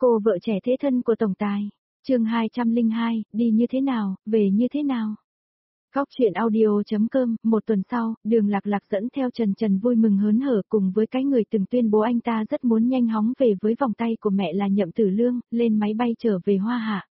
Cô vợ trẻ thế thân của tổng tài. Chương 202, đi như thế nào, về như thế nào. Góc truyện audio.com, một tuần sau, Đường Lạc Lạc dẫn theo Trần Trần vui mừng hớn hở cùng với cái người từng tuyên bố anh ta rất muốn nhanh hóng về với vòng tay của mẹ là Nhậm Tử Lương, lên máy bay trở về Hoa Hạ.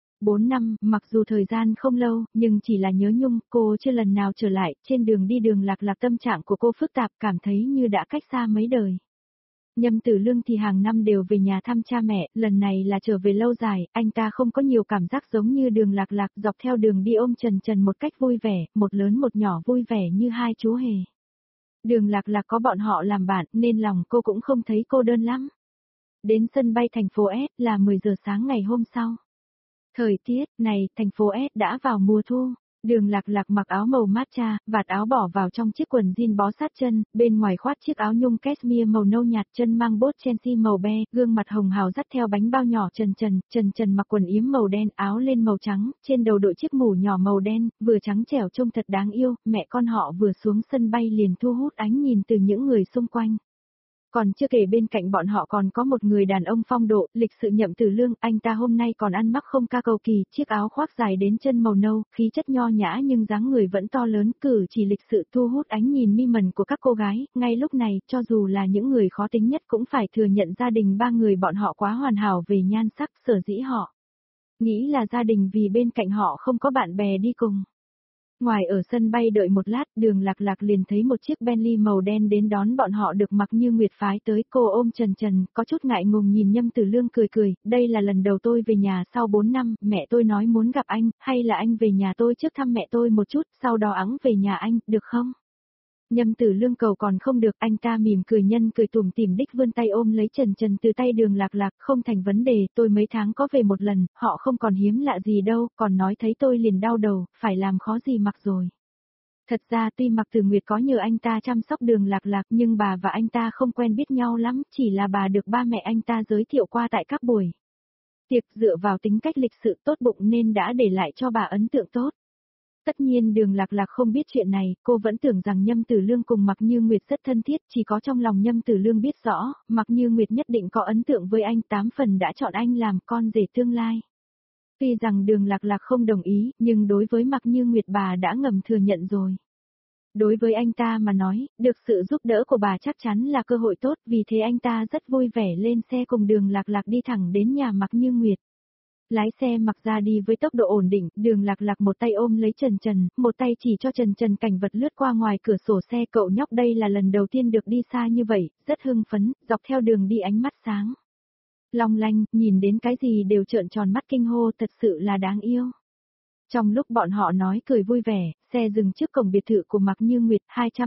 4 năm, mặc dù thời gian không lâu, nhưng chỉ là nhớ nhung, cô chưa lần nào trở lại, trên đường đi Đường Lạc Lạc tâm trạng của cô phức tạp, cảm thấy như đã cách xa mấy đời. Nhâm Tử Lương thì hàng năm đều về nhà thăm cha mẹ, lần này là trở về lâu dài, anh ta không có nhiều cảm giác giống như Đường Lạc Lạc, dọc theo đường đi ôm Trần Trần một cách vui vẻ, một lớn một nhỏ vui vẻ như hai chú hề. Đường Lạc Lạc có bọn họ làm bạn nên lòng cô cũng không thấy cô đơn lắm. Đến sân bay thành phố S là 10 giờ sáng ngày hôm sau. Thời tiết này, thành phố S đã vào mùa thu. Đường Lạc Lạc mặc áo màu matcha, vạt áo bỏ vào trong chiếc quần jean bó sát chân, bên ngoài khoác chiếc áo nhung cashmere màu nâu nhạt, chân mang bốt Chelsea màu be, gương mặt hồng hào dắt theo bánh bao nhỏ. Trần Trần mặc quần yếm màu đen, áo len màu trắng, trên đầu đội chiếc mũ nhỏ màu đen, vừa trắng trẻo trông thật đáng yêu. Mẹ con họ vừa xuống sân bay liền thu hút ánh nhìn từ những người xung quanh. Còn chưa kể bên cạnh bọn họ còn có một người đàn ông phong độ, lịch sự Nhậm Tử Lương, anh ta hôm nay còn ăn mặc không ca cầu kỳ, chiếc áo khoác dài đến chân màu nâu, khí chất nho nhã nhưng dáng người vẫn to lớn, cử chỉ lịch sự thu hút ánh nhìn mi mẩn của các cô gái. Ngay lúc này, cho dù là những người khó tính nhất cũng phải thừa nhận gia đình ba người bọn họ quá hoàn hảo về nhan sắc, sở dĩ họ nghĩ là gia đình vì bên cạnh họ không có bạn bè đi cùng. Ngoài ở sân bay đợi một lát, Đường Lạc Lạc liền thấy một chiếc Bentley màu đen đến đón bọn họ được Mặc Như Nguyệt phái tới. Cô ôm Trần Trần, có chút ngại ngùng nhìn Nhâm Tử Lương cười, đây là lần đầu tôi về nhà sau 4 năm, mẹ tôi nói muốn gặp anh, hay là anh về nhà tôi trước thăm mẹ tôi một chút, sau đó ẵng về nhà anh, được không? Nhâm Tử Lương cầu còn không được, anh ta mỉm cười nhân cười tủm tỉm đích vươn tay ôm lấy Trần Trần từ tay Đường Lạc Lạc, không thành vấn đề, tôi mấy tháng có về một lần, họ không còn hiếm lạ gì đâu, còn nói thấy tôi liền đau đầu, phải làm khó gì Mặc rồi. Thật ra tuy Mặc Tử Nguyệt có nhờ anh ta chăm sóc Đường Lạc Lạc nhưng bà và anh ta không quen biết nhau lắm, chỉ là bà được ba mẹ anh ta giới thiệu qua tại các buổi tiệc, dựa vào tính cách lịch sự tốt bụng nên đã để lại cho bà ấn tượng tốt. Tất nhiên Đường Lạc Lạc không biết chuyện này, cô vẫn tưởng rằng Nhâm Tử Lương cùng Mặc Như Nguyệt rất thân thiết, chỉ có trong lòng Nhâm Tử Lương biết rõ, Mặc Như Nguyệt nhất định có ấn tượng với anh, 8 phần đã chọn anh làm con rể tương lai. Tuy rằng Đường Lạc Lạc không đồng ý, nhưng đối với Mặc Như Nguyệt bà đã ngầm thừa nhận rồi. Đối với anh ta mà nói, được sự giúp đỡ của bà chắc chắn là cơ hội tốt, vì thế anh ta rất vui vẻ lên xe cùng Đường Lạc Lạc đi thẳng đến nhà Mặc Như Nguyệt. Lái xe Mặc ra đi với tốc độ ổn định, Đường Lạc Lạc một tay ôm lấy Trần Trần, một tay chỉ cho Trần Trần cảnh vật lướt qua ngoài cửa sổ xe. Cậu nhóc đây là lần đầu tiên được đi xa như vậy, rất hưng phấn, dọc theo đường đi ánh mắt sáng long lanh, nhìn đến cái gì đều trợn tròn mắt kinh hô, thật sự là đáng yêu. Trong lúc bọn họ nói cười vui vẻ, xe dừng trước cổng biệt thự của Mặc Như Nguyệt,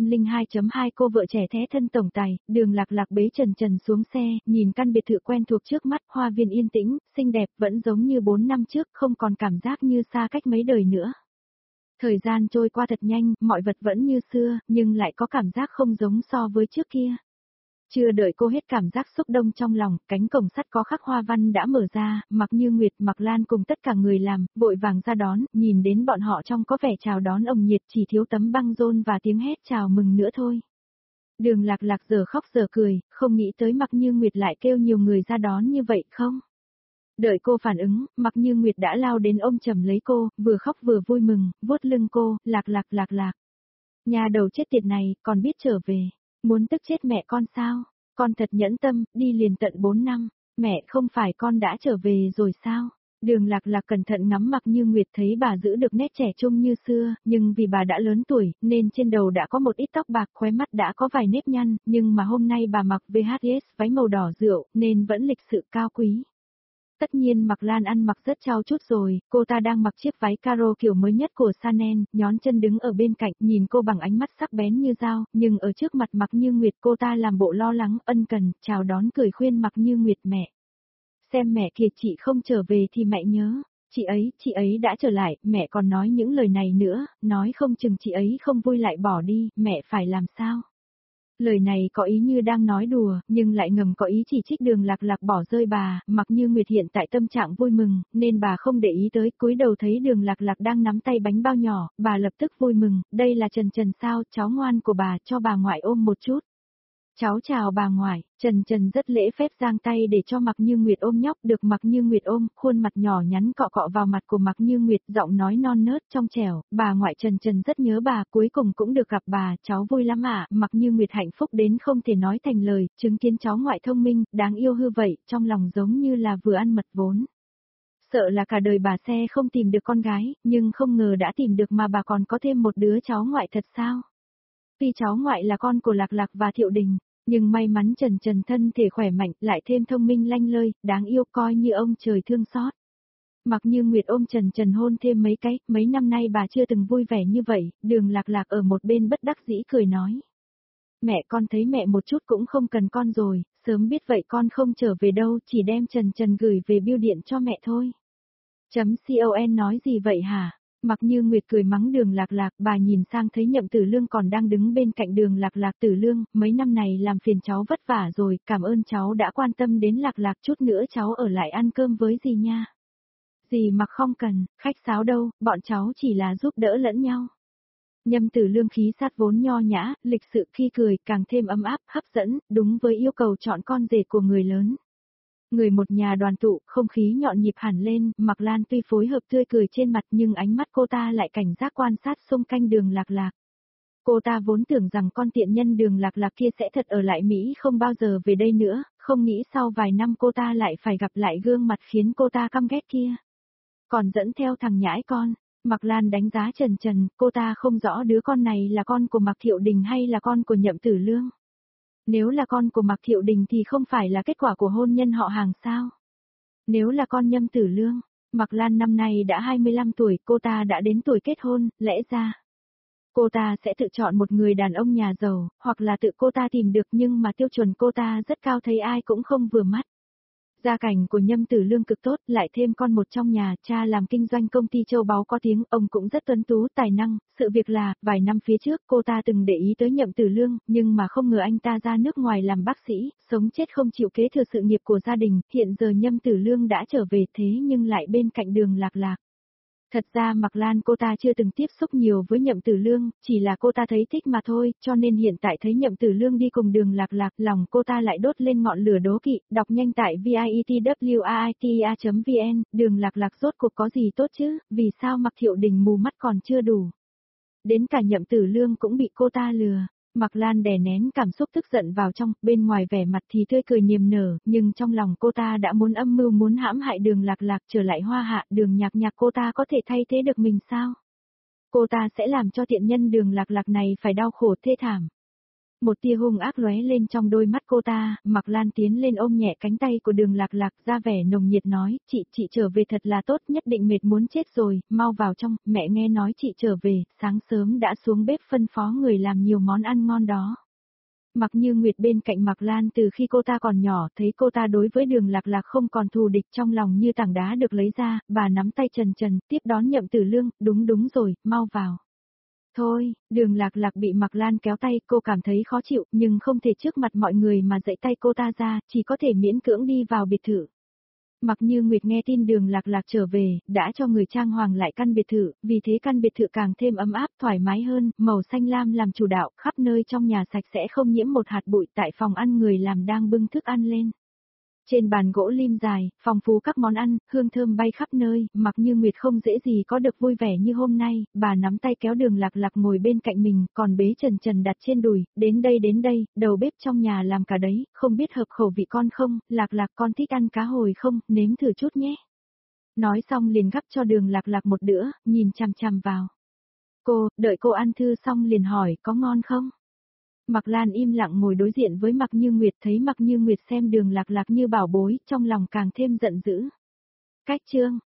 202.2 cô vợ trẻ thế thân tổng tài. Đường Lạc Lạc bế Trần Trần xuống xe, nhìn căn biệt thự quen thuộc trước mắt, hoa viên yên tĩnh, xinh đẹp, vẫn giống như 4 năm trước, không còn cảm giác như xa cách mấy đời nữa. Thời gian trôi qua thật nhanh, mọi vật vẫn như xưa, nhưng lại có cảm giác không giống so với trước kia. Chưa đợi cô hết cảm giác xúc động trong lòng, cánh cổng sắt có khắc hoa văn đã mở ra, Mặc Như Nguyệt, Mặc Lan cùng tất cả người làm, vội vàng ra đón, nhìn đến bọn họ trong có vẻ chào đón ồng nhiệt, chỉ thiếu tấm băng rôn và tiếng hét chào mừng nữa thôi. Đường Lạc Lạc giờ khóc giờ cười, không nghĩ tới Mặc Như Nguyệt lại kêu nhiều người ra đón như vậy không? Đợi cô phản ứng, Mặc Như Nguyệt đã lao đến ôm chầm lấy cô, vừa khóc vừa vui mừng, vuốt lưng cô, Lạc Lạc. Nhà đầu chết tiệt này, còn biết trở về. Muốn tức chết mẹ con sao? Con thật nhẫn tâm, đi liền tận 4 năm. Mẹ, không phải con đã trở về rồi sao? Đường Lạc Lạc cẩn thận ngắm Mặc Như Nguyệt, thấy bà giữ được nét trẻ trung như xưa, nhưng vì bà đã lớn tuổi, nên trên đầu đã có một ít tóc bạc, khóe mắt đã có vài nếp nhăn, nhưng mà hôm nay bà mặc VHS váy màu đỏ rượu, nên vẫn lịch sự cao quý. Tất nhiên Mặc Lan ăn mặc rất trau chút rồi, cô ta đang mặc chiếc váy caro kiểu mới nhất của Chanel, nhón chân đứng ở bên cạnh, nhìn cô bằng ánh mắt sắc bén như dao, nhưng ở trước mặt Mặc Như Nguyệt cô ta làm bộ lo lắng, ân cần, chào đón cười khuyên Mặc Như Nguyệt, mẹ. Xem mẹ kìa, chị không trở về thì mẹ nhớ, chị ấy đã trở lại, mẹ còn nói những lời này nữa, nói không chừng chị ấy không vui lại bỏ đi, mẹ phải làm sao? Lời này có ý như đang nói đùa, nhưng lại ngầm có ý chỉ trích Đường Lạc Lạc bỏ rơi bà. Mặc Như Nguyệt hiện tại tâm trạng vui mừng, nên bà không để ý tới, cúi đầu thấy Đường Lạc Lạc đang nắm tay bánh bao nhỏ, bà lập tức vui mừng, đây là Trần Trần sao, cháu ngoan của bà, cho bà ngoại ôm một chút. Cháu chào bà ngoại, Trần Trần rất lễ phép giang tay để cho Mạc Như Nguyệt ôm nhóc, được Mạc Như Nguyệt ôm, khuôn mặt nhỏ nhắn cọ cọ vào mặt của Mạc Như Nguyệt, giọng nói non nớt trong trẻo, bà ngoại Trần Trần rất nhớ bà, cuối cùng cũng được gặp bà, cháu vui lắm ạ, Mạc Như Nguyệt hạnh phúc đến không thể nói thành lời, chứng kiến cháu ngoại thông minh, đáng yêu hư vậy, trong lòng giống như là vừa ăn mật vốn. Sợ là cả đời bà sẽ không tìm được con gái, nhưng không ngờ đã tìm được mà bà còn có thêm một đứa cháu ngoại thật sao? Tuy cháu ngoại là con của Lạc Lạc và Thiệu Đình, nhưng may mắn Trần Trần thân thể khỏe mạnh, lại thêm thông minh lanh lơi, đáng yêu coi như ông trời thương xót. Mặc Như Nguyệt ôm Trần Trần hôn thêm mấy cái, mấy năm nay bà chưa từng vui vẻ như vậy, Đường Lạc Lạc ở một bên bất đắc dĩ cười nói. Mẹ con thấy mẹ một chút cũng không cần con rồi, sớm biết vậy con không trở về đâu, chỉ đem Trần Trần gửi về bưu điện cho mẹ thôi. .con nói gì vậy hả? Mặc Như Nguyệt cười mắng Đường Lạc Lạc, bà nhìn sang thấy Nhậm Tử Lương còn đang đứng bên cạnh Đường Lạc Lạc. Tử Lương, mấy năm này làm phiền cháu vất vả rồi, cảm ơn cháu đã quan tâm đến Lạc Lạc, chút nữa cháu ở lại ăn cơm với dì nha. Dì mặc không cần, khách sáo đâu, bọn cháu chỉ là giúp đỡ lẫn nhau. Nhâm Tử Lương khí sát vốn nho nhã, lịch sự khi cười càng thêm ấm áp, hấp dẫn, đúng với yêu cầu chọn con rể của người lớn. Người một nhà đoàn tụ, không khí nhọn nhịp hẳn lên, Mạc Lan tuy phối hợp tươi cười trên mặt nhưng ánh mắt cô ta lại cảnh giác quan sát xung quanh Đường Lạc Lạc. Cô ta vốn tưởng rằng con tiện nhân Đường Lạc Lạc kia sẽ thật ở lại Mỹ không bao giờ về đây nữa, không nghĩ sau vài năm cô ta lại phải gặp lại gương mặt khiến cô ta căm ghét kia. Còn dẫn theo thằng nhãi con, Mạc Lan đánh giá Trần Trần, cô ta không rõ đứa con này là con của Mạc Thiệu Đình hay là con của Nhậm Tử Lương. Nếu là con của Mạc Thiệu Đình thì không phải là kết quả của hôn nhân họ hàng sao? Nếu là con Nhâm Tử Lương, Mạc Lan năm nay đã 25 tuổi, cô ta đã đến tuổi kết hôn, lẽ ra cô ta sẽ tự chọn một người đàn ông nhà giàu, hoặc là tự cô ta tìm được nhưng mà tiêu chuẩn cô ta rất cao thấy ai cũng không vừa mắt. Gia cảnh của Nhâm Tử Lương cực tốt, lại thêm con một trong nhà, cha làm kinh doanh công ty châu báu có tiếng, ông cũng rất tuấn tú, tài năng, sự việc là, vài năm phía trước cô ta từng để ý tới Nhậm Tử Lương, nhưng mà không ngờ anh ta ra nước ngoài làm bác sĩ, sống chết không chịu kế thừa sự nghiệp của gia đình, hiện giờ Nhâm Tử Lương đã trở về thế nhưng lại bên cạnh Đường Lạc Lạc. Thật ra Mạc Lan cô ta chưa từng tiếp xúc nhiều với Nhậm Tử Lương, chỉ là cô ta thấy thích mà thôi, cho nên hiện tại thấy Nhậm Tử Lương đi cùng Đường Lạc Lạc, lòng cô ta lại đốt lên ngọn lửa đố kỵ, đọc nhanh tại vietwaitia.vn, Đường Lạc Lạc rốt cuộc có gì tốt chứ, vì sao Mạc Thiệu Đình mù mắt còn chưa đủ. Đến cả Nhậm Tử Lương cũng bị cô ta lừa. Mạc Lan đè nén cảm xúc tức giận vào trong, bên ngoài vẻ mặt thì tươi cười niềm nở, nhưng trong lòng cô ta đã muốn âm mưu muốn hãm hại Đường Lạc Lạc trở lại Hoa Hạ, Đường Nhạc Nhạc cô ta có thể thay thế được mình sao? Cô ta sẽ làm cho tiện nhân Đường Lạc Lạc này phải đau khổ thê thảm. Một tia hung ác lóe lên trong đôi mắt cô ta, Mạc Lan tiến lên ôm nhẹ cánh tay của Đường Lạc Lạc ra vẻ nồng nhiệt nói, chị trở về thật là tốt, nhất định mệt muốn chết rồi, mau vào trong, mẹ nghe nói chị trở về, sáng sớm đã xuống bếp phân phó người làm nhiều món ăn ngon đó. Mạc Như Nguyệt bên cạnh Mạc Lan từ khi cô ta còn nhỏ, thấy cô ta đối với Đường Lạc Lạc không còn thù địch, trong lòng như tảng đá được lấy ra, bà nắm tay Trần Trần, tiếp đón Nhậm Tử Lương, đúng rồi, mau vào. Thôi, Đường Lạc Lạc bị Mạc Lan kéo tay, cô cảm thấy khó chịu, nhưng không thể trước mặt mọi người mà dạy tay cô ta ra, chỉ có thể miễn cưỡng đi vào biệt thự. Mạc Như Nguyệt nghe tin Đường Lạc Lạc trở về, đã cho người trang hoàng lại căn biệt thự, vì thế căn biệt thự càng thêm ấm áp, thoải mái hơn, màu xanh lam làm chủ đạo, khắp nơi trong nhà sạch sẽ không nhiễm một hạt bụi, tại phòng ăn người làm đang bưng thức ăn lên. Trên bàn gỗ lim dài, phong phú các món ăn, hương thơm bay khắp nơi, Mạc Như Nguyệt không dễ gì có được vui vẻ như hôm nay, bà nắm tay kéo Đường Lạc Lạc ngồi bên cạnh mình, còn bế Trần Trần đặt trên đùi, đến đây, đầu bếp trong nhà làm cả đấy, không biết hợp khẩu vị con không, Lạc Lạc con thích ăn cá hồi không, nếm thử chút nhé. Nói xong liền gắp cho Đường Lạc Lạc một đĩa, nhìn chằm chằm vào. Đợi cô ăn thư xong liền hỏi có ngon không? Mạc Lan im lặng ngồi đối diện với Mạc Như Nguyệt, thấy Mạc Như Nguyệt xem Đường Lạc Lạc như bảo bối, trong lòng càng thêm giận dữ. Cách chương